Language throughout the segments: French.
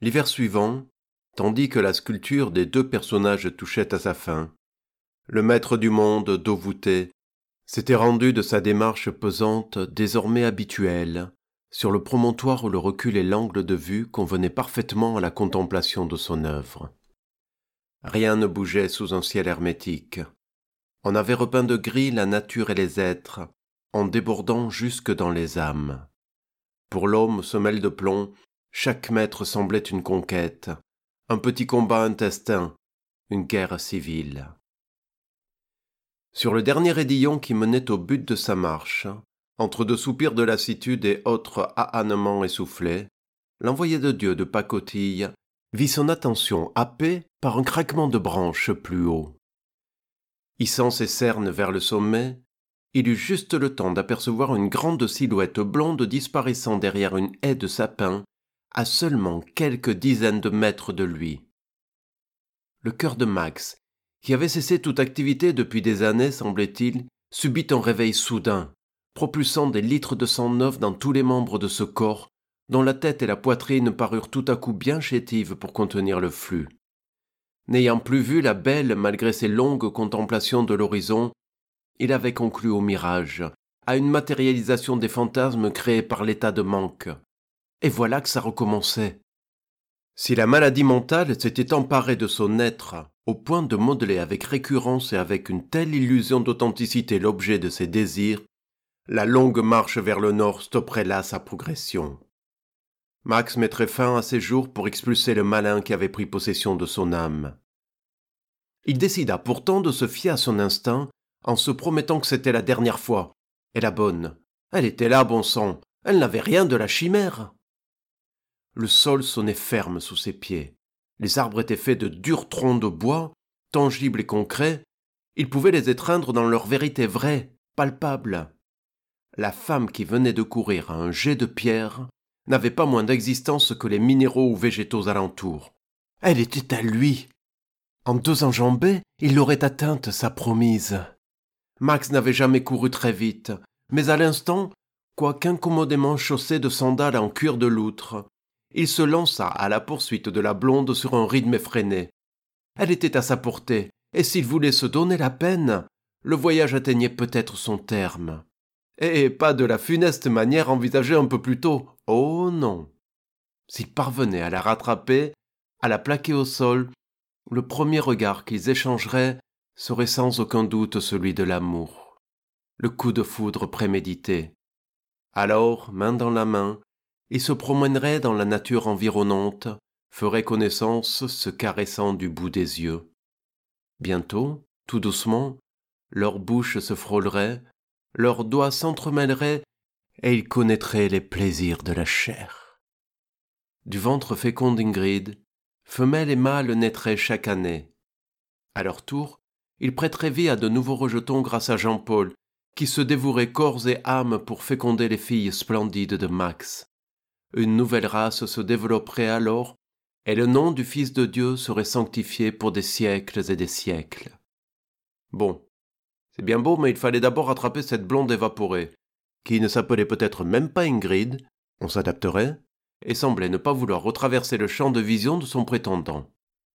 L'hiver suivant, tandis que la sculpture des deux personnages touchait à sa fin, le maître du monde, dos voûté, s'était rendu de sa démarche pesante, désormais habituelle, sur le promontoire où le recul et l'angle de vue convenaient parfaitement à la contemplation de son œuvre. Rien ne bougeait sous un ciel hermétique. On avait repeint de gris la nature et les êtres, en débordant jusque dans les âmes. Pour l'homme semelle de plomb, chaque mètre semblait une conquête, un petit combat intestin, une guerre civile. Sur le dernier édillon qui menait au but de sa marche, entre deux soupirs de lassitude et autres ahannements essoufflés, l'envoyé de Dieu de pacotille vit son attention happée par un craquement de branches plus haut. Hissant ses cernes vers le sommet, il eut juste le temps d'apercevoir une grande silhouette blonde disparaissant derrière une haie de sapins à seulement quelques dizaines de mètres de lui. Le cœur de Max, qui avait cessé toute activité depuis des années, semblait-il, subit un réveil soudain, propulsant des litres de sang neuf dans tous les membres de ce corps, dont la tête et la poitrine parurent tout à coup bien chétives pour contenir le flux. N'ayant plus vu la belle malgré ses longues contemplations de l'horizon, il avait conclu au mirage, à une matérialisation des fantasmes créés par l'état de manque. Et voilà que ça recommençait. Si la maladie mentale s'était emparée de son être, au point de modeler avec récurrence et avec une telle illusion d'authenticité l'objet de ses désirs, la longue marche vers le nord stopperait là sa progression. Max mettrait fin à ses jours pour expulser le malin qui avait pris possession de son âme. Il décida pourtant de se fier à son instinct en se promettant que c'était la dernière fois, et la bonne. Elle était là, bon sang, elle n'avait rien de la chimère. Le sol sonnait ferme sous ses pieds. Les arbres étaient faits de durs troncs de bois, tangibles et concrets. Il pouvait les étreindre dans leur vérité vraie, palpable. La femme qui venait de courir à un jet de pierre n'avait pas moins d'existence que les minéraux ou végétaux alentour. Elle était à lui. En 2 enjambées, il l'aurait atteinte, sa promise. Max n'avait jamais couru très vite, mais à l'instant, quoiqu'incommodément chaussé de sandales en cuir de loutre, il se lança à la poursuite de la blonde sur un rythme effréné. Elle était à sa portée, et s'il voulait se donner la peine, le voyage atteignait peut-être son terme. Et pas de la funeste manière envisagée un peu plus tôt. Oh non. S'il parvenait à la rattraper, à la plaquer au sol, le premier regard qu'ils échangeraient serait sans aucun doute celui de l'amour. Le coup de foudre prémédité. Alors, main dans la main, ils se promèneraient dans la nature environnante, feraient connaissance, se caressant du bout des yeux. Bientôt, tout doucement, leurs bouches se frôleraient, leurs doigts s'entremêleraient, et ils connaîtraient les plaisirs de la chair. Du ventre fécond d'Ingrid, femelles et mâles naîtraient chaque année. À leur tour, ils prêteraient vie à de nouveaux rejetons grâce à Jean-Paul, qui se dévouerait corps et âme pour féconder les filles splendides de Max. Une nouvelle race se développerait alors, et le nom du Fils de Dieu serait sanctifié pour des siècles et des siècles. Bon, c'est bien beau, mais il fallait d'abord rattraper cette blonde évaporée, qui ne s'appelait peut-être même pas Ingrid, on s'adapterait, et semblait ne pas vouloir retraverser le champ de vision de son prétendant.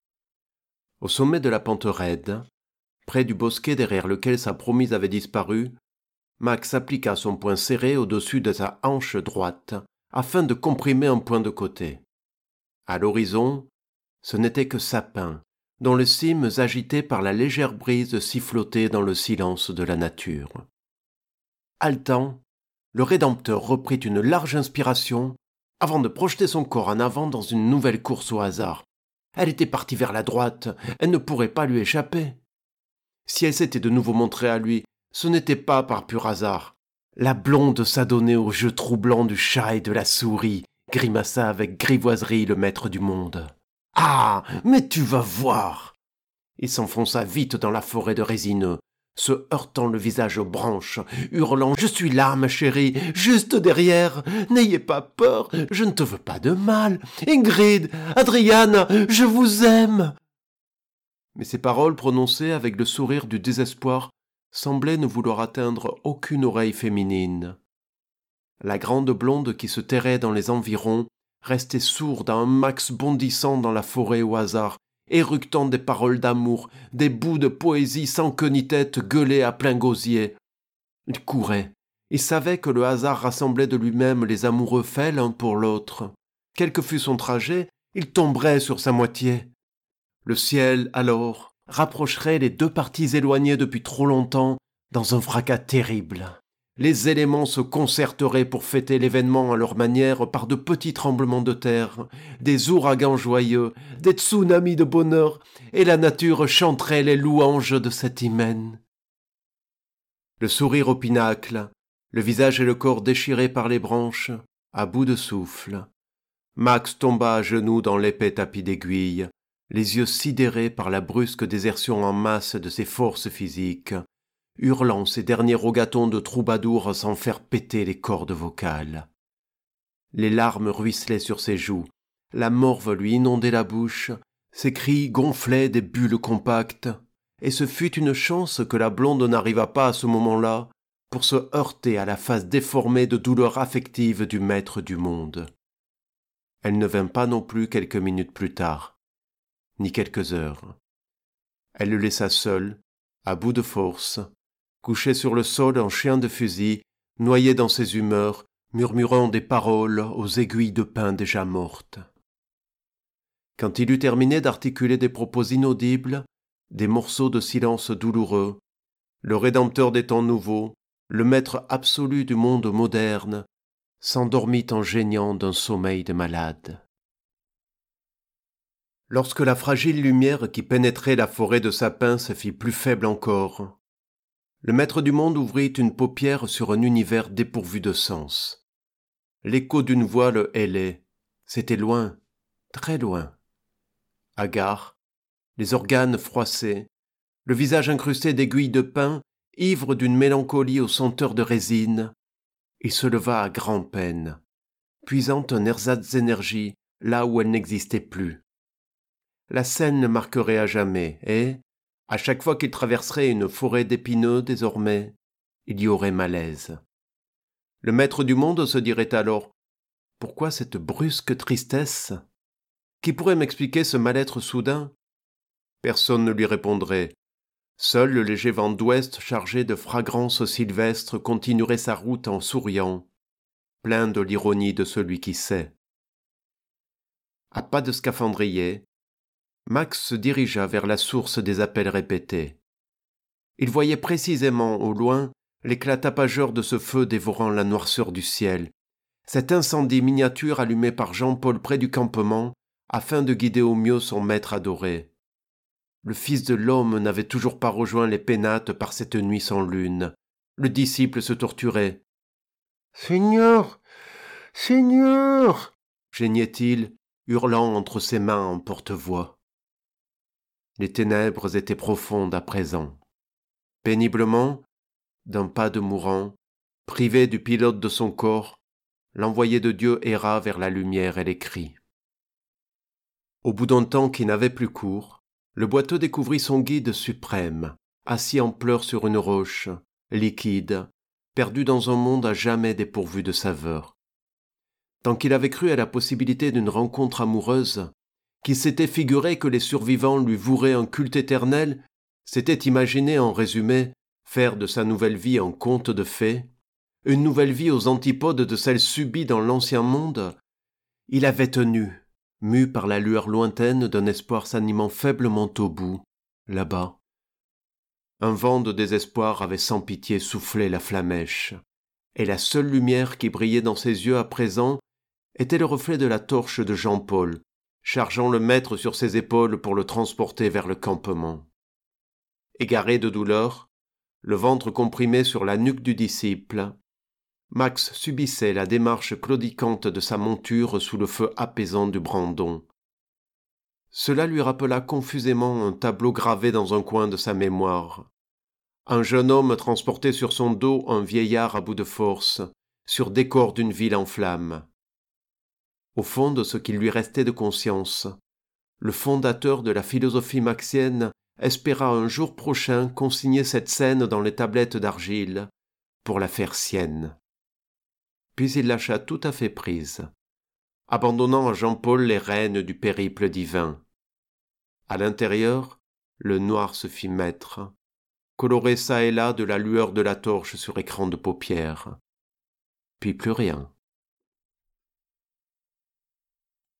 Au sommet de la pente raide, près du bosquet derrière lequel sa promise avait disparu, Max appliqua son poing serré au-dessus de sa hanche droite, afin de comprimer un point de côté. À l'horizon, ce n'était que sapins, dont les cimes agitées par la légère brise sifflotaient dans le silence de la nature. Haletant, le Rédempteur reprit une large inspiration avant de projeter son corps en avant dans une nouvelle course au hasard. Elle était partie vers la droite, elle ne pourrait pas lui échapper. Si elle s'était de nouveau montrée à lui, ce n'était pas par pur hasard. La blonde s'adonnait au jeu troublant du chat et de la souris, grimaça avec grivoiserie le maître du monde. « Ah, mais tu vas voir !» Il s'enfonça vite dans la forêt de résineux, se heurtant le visage aux branches, hurlant « Je suis là, ma chérie, juste derrière. N'ayez pas peur, je ne te veux pas de mal. Ingrid, Adriane, je vous aime !» Mais ces paroles prononcées avec le sourire du désespoir semblaient ne vouloir atteindre aucune oreille féminine. La grande blonde qui se terrait dans les environs resté sourde à un Max bondissant dans la forêt au hasard, éructant des paroles d'amour, des bouts de poésie sans queue ni tête gueulés à plein gosier. Il courait. Il savait que le hasard rassemblait de lui-même les amoureux faits l'un pour l'autre. Quel que fût son trajet, il tomberait sur sa moitié. Le ciel, alors, rapprocherait les deux parties éloignées depuis trop longtemps dans un fracas terrible. Les éléments se concerteraient pour fêter l'événement à leur manière par de petits tremblements de terre, des ouragans joyeux, des tsunamis de bonheur, et la nature chanterait les louanges de cet hymen. Le sourire au pinacle, le visage et le corps déchirés par les branches, à bout de souffle. Max tomba à genoux dans l'épais tapis d'aiguilles, les yeux sidérés par la brusque désertion en masse de ses forces physiques, hurlant ses derniers rogatons de troubadour sans faire péter les cordes vocales. Les larmes ruisselaient sur ses joues, la morve lui inondait la bouche, ses cris gonflaient des bulles compactes, et ce fut une chance que la blonde n'arrivât pas à ce moment-là pour se heurter à la face déformée de douleur affective du maître du monde. Elle ne vint pas non plus quelques minutes plus tard, ni quelques heures. Elle le laissa seul, à bout de force, couché sur le sol en chien de fusil, noyé dans ses humeurs, murmurant des paroles aux aiguilles de pin déjà mortes. Quand il eut terminé d'articuler des propos inaudibles, des morceaux de silence douloureux, le rédempteur des temps nouveaux, le maître absolu du monde moderne, s'endormit en geignant d'un sommeil de malade. Lorsque la fragile lumière qui pénétrait la forêt de sapins se fit plus faible encore, le maître du monde ouvrit une paupière sur un univers dépourvu de sens. L'écho d'une voix le hélait. C'était loin, très loin. Hagard, les organes froissés, le visage incrusté d'aiguilles de pin, ivre d'une mélancolie aux senteurs de résine, il se leva à grand-peine, puisant un ersatz d'énergie là où elle n'existait plus. La scène le marquerait à jamais, et, à chaque fois qu'il traverserait une forêt d'épineux désormais, il y aurait malaise. Le maître du monde se dirait alors « Pourquoi cette brusque tristesse ? Qui pourrait m'expliquer ce mal-être soudain ?» Personne ne lui répondrait. Seul le léger vent d'ouest chargé de fragrances sylvestres continuerait sa route en souriant, plein de l'ironie de celui qui sait. À pas de scaphandrier, Max se dirigea vers la source des appels répétés. Il voyait précisément au loin l'éclat tapageur de ce feu dévorant la noirceur du ciel, cet incendie miniature allumé par Jean-Paul près du campement afin de guider au mieux son maître adoré. Le Fils de l'homme n'avait toujours pas rejoint les pénates par cette nuit sans lune. Le disciple se torturait. « Seigneur, Seigneur !» geignait-il, hurlant entre ses mains en porte-voix. Les ténèbres étaient profondes à présent. Péniblement, d'un pas de mourant, privé du pilote de son corps, l'envoyé de Dieu erra vers la lumière et les cris. Au bout d'un temps qui n'avait plus cours, le boiteux découvrit son guide suprême, assis en pleurs sur une roche, liquide, perdu dans un monde à jamais dépourvu de saveur. Tant qu'il avait cru à la possibilité d'une rencontre amoureuse, qu'il s'était figuré que les survivants lui voueraient un culte éternel, s'était imaginé en résumé faire de sa nouvelle vie un conte de fées, une nouvelle vie aux antipodes de celle subie dans l'ancien monde, il avait tenu, mu par la lueur lointaine d'un espoir s'animant faiblement au bout, là-bas. Un vent de désespoir avait sans pitié soufflé la flammèche, et la seule lumière qui brillait dans ses yeux à présent était le reflet de la torche de Jean-Paul, chargeant le maître sur ses épaules pour le transporter vers le campement. Égaré de douleur, le ventre comprimé sur la nuque du disciple, Max subissait la démarche claudicante de sa monture sous le feu apaisant du brandon. Cela lui rappela confusément un tableau gravé dans un coin de sa mémoire. Un jeune homme transportait sur son dos un vieillard à bout de force, sur décor d'une ville en flammes. Au fond de ce qu'il lui restait de conscience, le fondateur de la philosophie maxienne espéra un jour prochain consigner cette scène dans les tablettes d'argile pour la faire sienne. Puis il lâcha tout à fait prise. abandonnant à Jean-Paul les rênes du périple divin. À l'intérieur, le noir se fit maître, coloré çà et là de la lueur de la torche sur écran de paupières. Puis plus rien.